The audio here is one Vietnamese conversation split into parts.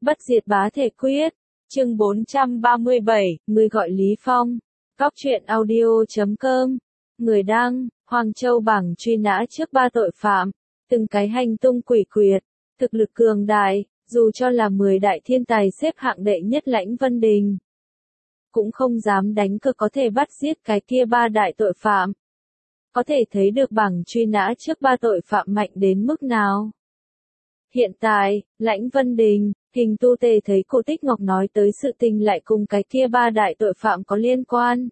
Bất diệt bá thể quyết, chương 437, người gọi Lý Phong. Góc truyện audio.com, người đăng, Hoàng Châu bảng truy nã trước 3 tội phạm, từng cái hành tung quỷ quyệt, thực lực cường đại, dù cho là 10 đại thiên tài xếp hạng đệ nhất Lãnh Vân Đình, cũng không dám đánh cược có thể bắt giết cái kia 3 đại tội phạm. Có thể thấy được bảng truy nã trước 3 tội phạm mạnh đến mức nào. Hiện tại, Lãnh Vân Đình, Hình Tu Tề thấy Cổ Tích Ngọc nói tới sự tình lại cùng cái kia 3 đại tội phạm có liên quan.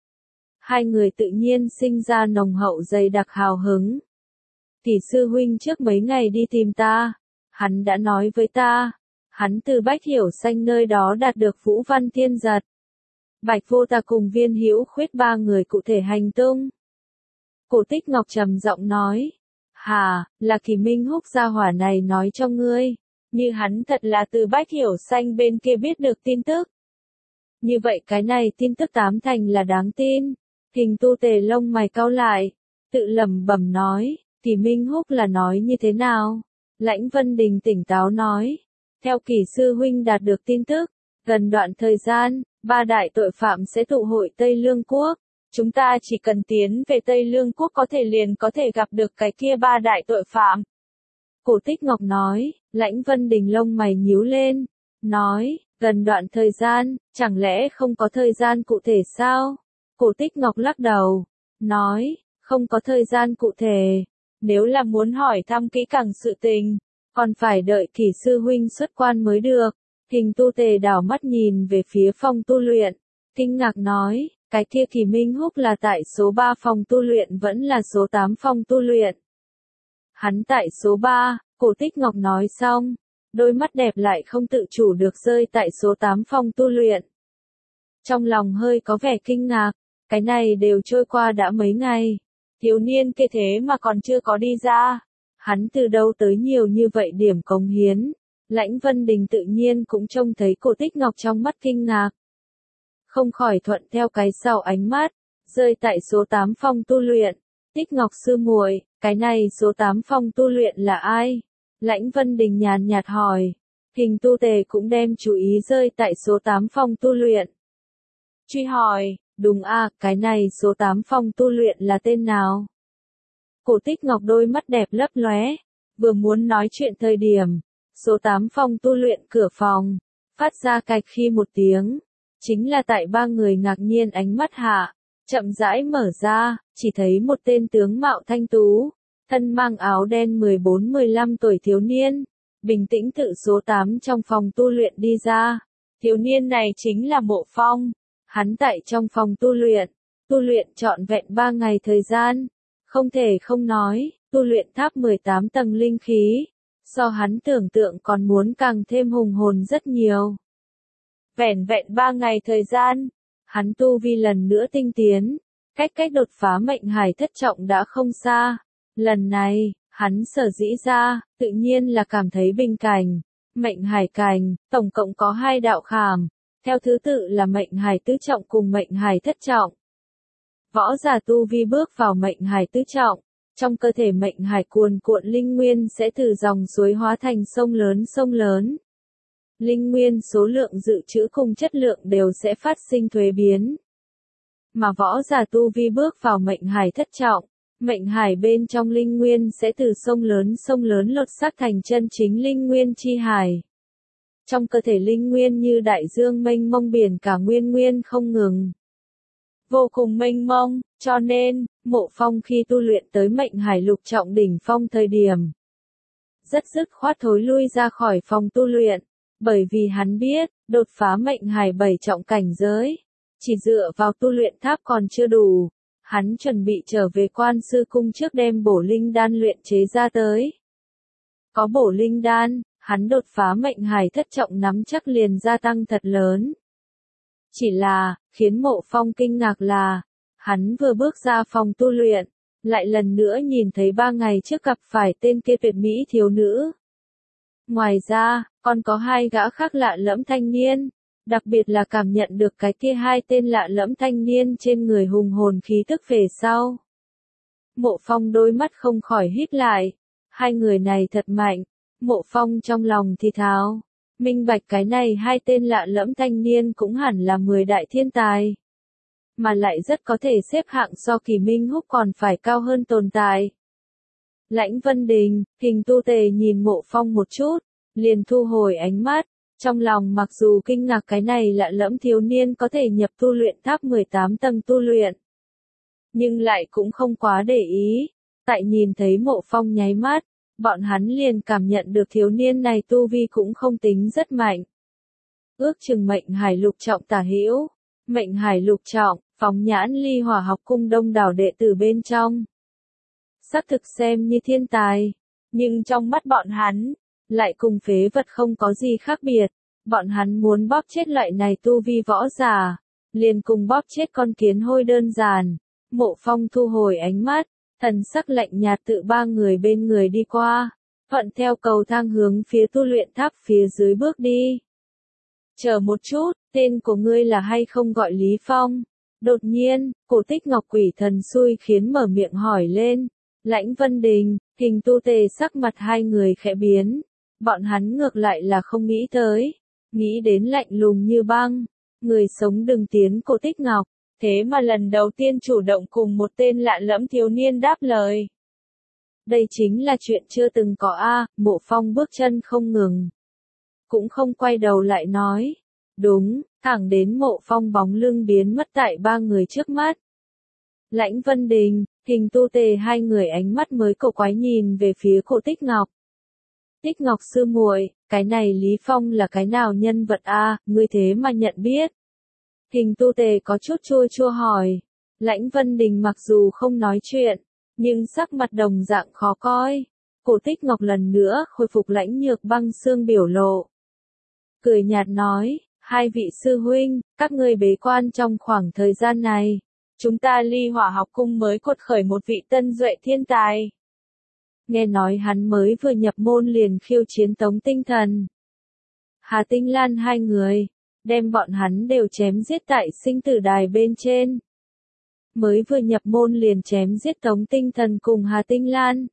Hai người tự nhiên sinh ra nồng hậu dày đặc hào hứng. Tỷ sư huynh trước mấy ngày đi tìm ta, hắn đã nói với ta, hắn từ Bách Hiểu Xanh nơi đó đạt được Vũ Văn Thiên Giật. Bạch Vô Tà cùng Viên Hữu Khuyết 3 người cụ thể hành tung. Cổ Tích Ngọc trầm giọng nói, hà, là Kỳ Minh Húc gia hỏa này nói cho ngươi, như hắn thật là từ Bách Hiểu Xanh bên kia biết được tin tức. Như vậy cái này tin tức 8 thành là đáng tin. Hình Tu Tề lông mày cau lại, tự lẩm bẩm nói, Kỳ Minh Húc là nói như thế nào? Lãnh Vân Đình tỉnh táo nói, theo Kỳ sư huynh đạt được tin tức, gần đoạn thời gian, 3 đại tội phạm sẽ tụ hội Tây Lương Quốc. Chúng ta chỉ cần tiến về Tây Lương Quốc có thể gặp được cái kia 3 đại tội phạm. Cổ Tích Ngọc nói, Lãnh Vân Đình lông mày nhíu lên, nói, gần đoạn thời gian, chẳng lẽ không có thời gian cụ thể sao? Cổ Tích Ngọc lắc đầu, nói, không có thời gian cụ thể, nếu là muốn hỏi thăm kỹ càng sự tình, còn phải đợi Kỳ sư huynh xuất quan mới được. Hình Tu Tề đảo mắt nhìn về phía phòng tu luyện, kinh ngạc nói, cái kia Kỳ Minh Húc là tại số 3 phòng tu luyện vẫn là số 8 phòng tu luyện. Hắn tại số 3, Cổ Tích Ngọc nói xong, đôi mắt đẹp lại không tự chủ được rơi tại số 8 phòng tu luyện. Trong lòng hơi có vẻ kinh ngạc, cái này đều trôi qua đã mấy ngày, thiếu niên kia thế mà còn chưa có đi ra, hắn từ đâu tới nhiều như vậy điểm cống hiến. Lãnh Vân Đình tự nhiên cũng trông thấy Cổ Tích Ngọc trong mắt kinh ngạc. Không khỏi thuận theo cái sau ánh mắt, rơi tại số 8 phòng tu luyện. Tích Ngọc sư muội, cái này số 8 phòng tu luyện là ai? Lãnh Vân Đình nhàn nhạt hỏi. Hình Tu Tề cũng đem chú ý rơi tại số 8 phòng tu luyện. Truy hỏi, đúng à, cái này số 8 phòng tu luyện là tên nào? Cổ Tích Ngọc đôi mắt đẹp lấp lóe, vừa muốn nói chuyện thời điểm. Số 8 phòng tu luyện cửa phòng, phát ra cạch khi một tiếng, chính là tại 3 người ngạc nhiên ánh mắt hạ, chậm rãi mở ra, chỉ thấy một tên tướng mạo thanh tú, thân mang áo đen 14-15 tuổi thiếu niên, bình tĩnh tự số 8 trong phòng tu luyện đi ra. Thiếu niên này chính là Mộ Phong, hắn tại trong phòng tu luyện trọn vẹn 3 ngày thời gian, không thể không nói, tu luyện tháp 18 tầng linh khí. So hắn tưởng tượng còn muốn càng thêm hùng hồn rất nhiều. Vẻn vẹn 3 ngày thời gian, hắn tu vi lần nữa tinh tiến, cách đột phá mệnh hải thất trọng đã không xa. Lần này, hắn sở dĩ ra, tự nhiên là cảm thấy bình cảnh, mệnh hải cảnh, tổng cộng có 2 đạo khảm, theo thứ tự là mệnh hải tứ trọng cùng mệnh hải thất trọng. Võ giả tu vi bước vào mệnh hải tứ trọng. Trong cơ thể mệnh hải cuồn cuộn linh nguyên sẽ từ dòng suối hóa thành sông lớn. Linh nguyên số lượng dự trữ cùng chất lượng đều sẽ phát sinh thuế biến. Mà võ giả tu vi bước vào mệnh hải thất trọng, mệnh hải bên trong linh nguyên sẽ từ sông lớn lột xác thành chân chính linh nguyên chi hải. Trong cơ thể linh nguyên như đại dương mênh mông biển cả nguyên không ngừng. Vô cùng mênh mông, cho nên, Mộ Phong khi tu luyện tới mệnh hải lục trọng đỉnh phong thời điểm, rất dứt khoát thối lui ra khỏi phòng tu luyện, bởi vì hắn biết, đột phá mệnh hải 7 trọng cảnh giới, chỉ dựa vào tu luyện tháp còn chưa đủ, hắn chuẩn bị trở về Quan Sư Cung trước đem bổ linh đan luyện chế ra tới. Có bổ linh đan, hắn đột phá mệnh hải thất trọng nắm chắc liền gia tăng thật lớn. Chỉ là, khiến Mộ Phong kinh ngạc là, hắn vừa bước ra phòng tu luyện, lại lần nữa nhìn thấy 3 ngày trước gặp phải tên kia tuyệt mỹ thiếu nữ. Ngoài ra, còn có 2 gã khác lạ lẫm thanh niên, đặc biệt là cảm nhận được cái kia 2 tên lạ lẫm thanh niên trên người hùng hồn khí tức về sau. Mộ Phong đôi mắt không khỏi híp lại, 2 người này thật mạnh, Mộ Phong trong lòng thì thào, minh bạch cái này hai tên lạ lẫm thanh niên cũng hẳn là 10 đại thiên tài. Mà lại rất có thể xếp hạng so Kỳ Minh Húc còn phải cao hơn tồn tại. Lãnh Vân Đình, Hình Tu Tề nhìn Mộ Phong một chút, liền thu hồi ánh mắt, trong lòng mặc dù kinh ngạc cái này lạ lẫm thiếu niên có thể nhập tu luyện tháp 18 tầng tu luyện. Nhưng lại cũng không quá để ý, tại nhìn thấy Mộ Phong nháy mắt, bọn hắn liền cảm nhận được thiếu niên này tu vi cũng không tính rất mạnh. Ước chừng mệnh hải lục trọng tả hữu, mệnh hải lục trọng, phóng nhãn Ly Hỏa học cung đông đảo đệ tử bên trong. Xác thực xem như thiên tài, nhưng trong mắt bọn hắn, lại cùng phế vật không có gì khác biệt. Bọn hắn muốn bóp chết loại này tu vi võ giả, liền cùng bóp chết con kiến hôi đơn giản. Mộ Phong thu hồi ánh mắt, thần sắc lạnh nhạt tự ba người bên người đi qua, thuận theo cầu thang hướng phía tu luyện tháp phía dưới bước đi. Chờ một chút, tên của ngươi là hay không gọi Lý Phong? Đột nhiên, Cổ Tích Ngọc quỷ thần xui khiến mở miệng hỏi lên. Lãnh Vân Đình, Hình Tu Tề sắc mặt hai người khẽ biến. Bọn hắn ngược lại là không nghĩ tới. Nghĩ đến lạnh lùng như băng. Người sống đừng tiến Cổ Tích Ngọc. Thế mà lần đầu tiên chủ động cùng một tên lạ lẫm thiếu niên đáp lời. Đây chính là chuyện chưa từng có a. Mộ Phong bước chân không ngừng. Cũng không quay đầu lại nói. Đúng, thẳng đến Mộ Phong bóng lưng biến mất tại ba người trước mắt. Lãnh Vân Đình, Hình Tu Tề hai người ánh mắt mới cổ quái nhìn về phía Cổ Tích Ngọc. Tích Ngọc sư muội, cái này Lý Phong là cái nào nhân vật a, ngươi thế mà nhận biết? Hình Tu Tề có chút chua chua hỏi. Lãnh Vân Đình mặc dù không nói chuyện, nhưng sắc mặt đồng dạng khó coi. Cổ Tích Ngọc lần nữa khôi phục lãnh nhược băng xương biểu lộ. Cười nhạt nói, hai vị sư huynh, các ngươi bế quan trong khoảng thời gian này. Chúng ta Ly Hỏa học cung mới cột khởi một vị tân duệ thiên tài. Nghe nói hắn mới vừa nhập môn liền khiêu chiến Tống Tinh Thần. Hà Tinh Lan hai người, đem bọn hắn đều chém giết tại sinh tử đài bên trên. Mới vừa nhập môn liền chém giết Tống Tinh Thần cùng Hà Tinh Lan.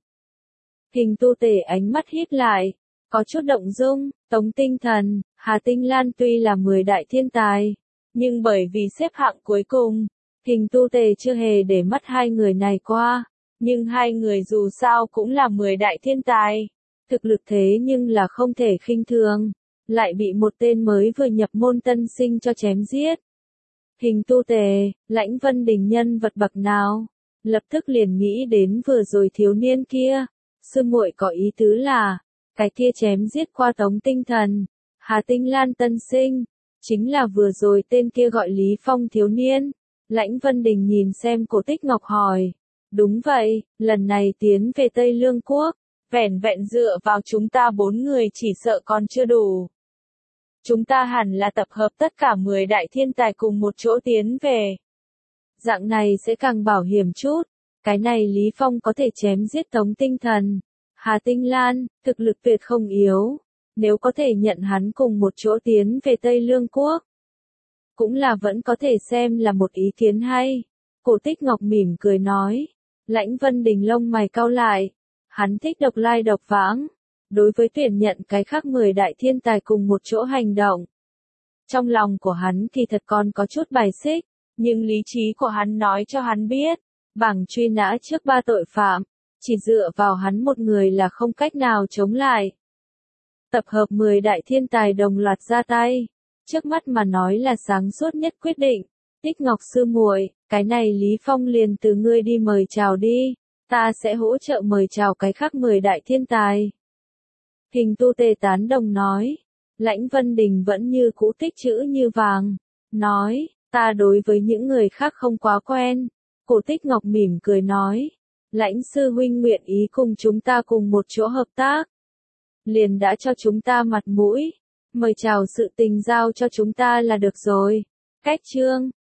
Hình Tu Tề ánh mắt híp lại, có chút động dung. Tống Tinh Thần, Hà Tinh Lan tuy là 10 đại thiên tài, nhưng bởi vì xếp hạng cuối cùng, Hình Tu Tề chưa hề để mắt hai người này qua, nhưng hai người dù sao cũng là 10 đại thiên tài, thực lực thế nhưng là không thể khinh thường, lại bị một tên mới vừa nhập môn tân sinh cho chém giết. Hình Tu Tề, Lãnh Vân Đình nhân vật bậc nào? Lập tức liền nghĩ đến vừa rồi thiếu niên kia, sư muội có ý tứ là, cái kia chém giết qua Tống Tinh Thần, Hà Tinh Lan tân sinh, chính là vừa rồi tên kia gọi Lý Phong thiếu niên. Lãnh Vân Đình nhìn xem Cổ Tích Ngọc hỏi. Đúng vậy, lần này tiến về Tây Lương Quốc, vẻn vẹn dựa vào chúng ta 4 người chỉ sợ còn chưa đủ. Chúng ta hẳn là tập hợp tất cả 10 đại thiên tài cùng một chỗ tiến về. Dạng này sẽ càng bảo hiểm chút. Cái này Lý Phong có thể chém giết Tống Tinh Thần. Hà Tinh Lan, thực lực tuyệt không yếu. Nếu có thể nhận hắn cùng một chỗ tiến về Tây Lương Quốc, cũng là vẫn có thể xem là một ý kiến hay. Cổ Tích Ngọc mỉm cười nói. Lãnh Vân Đình lông mày cau lại. Hắn thích độc lai độc vãng. Đối với tuyển nhận cái khác 10 đại thiên tài cùng một chỗ hành động, trong lòng của hắn kỳ thật còn có chút bài xích, nhưng lý trí của hắn nói cho hắn biết, bảng truy nã trước 3 tội phạm, chỉ dựa vào hắn một người là không cách nào chống lại. Tập hợp 10 đại thiên tài đồng loạt ra tay, trước mắt mà nói là sáng suốt nhất quyết định. Tích Ngọc sư muội, cái này Lý Phong liền từ ngươi đi mời chào đi, ta sẽ hỗ trợ mời chào cái khác 10 đại thiên tài. Hình Tu Tề tán đồng nói. Lãnh Vân Đình vẫn như cũ tích chữ như vàng, nói, ta đối với những người khác không quá quen. Cổ Tích Ngọc mỉm cười nói, Lãnh sư huynh nguyện ý cùng chúng ta cùng một chỗ hợp tác, liền đã cho chúng ta mặt mũi, mời chào sự tình giao cho chúng ta là được rồi. Cách chương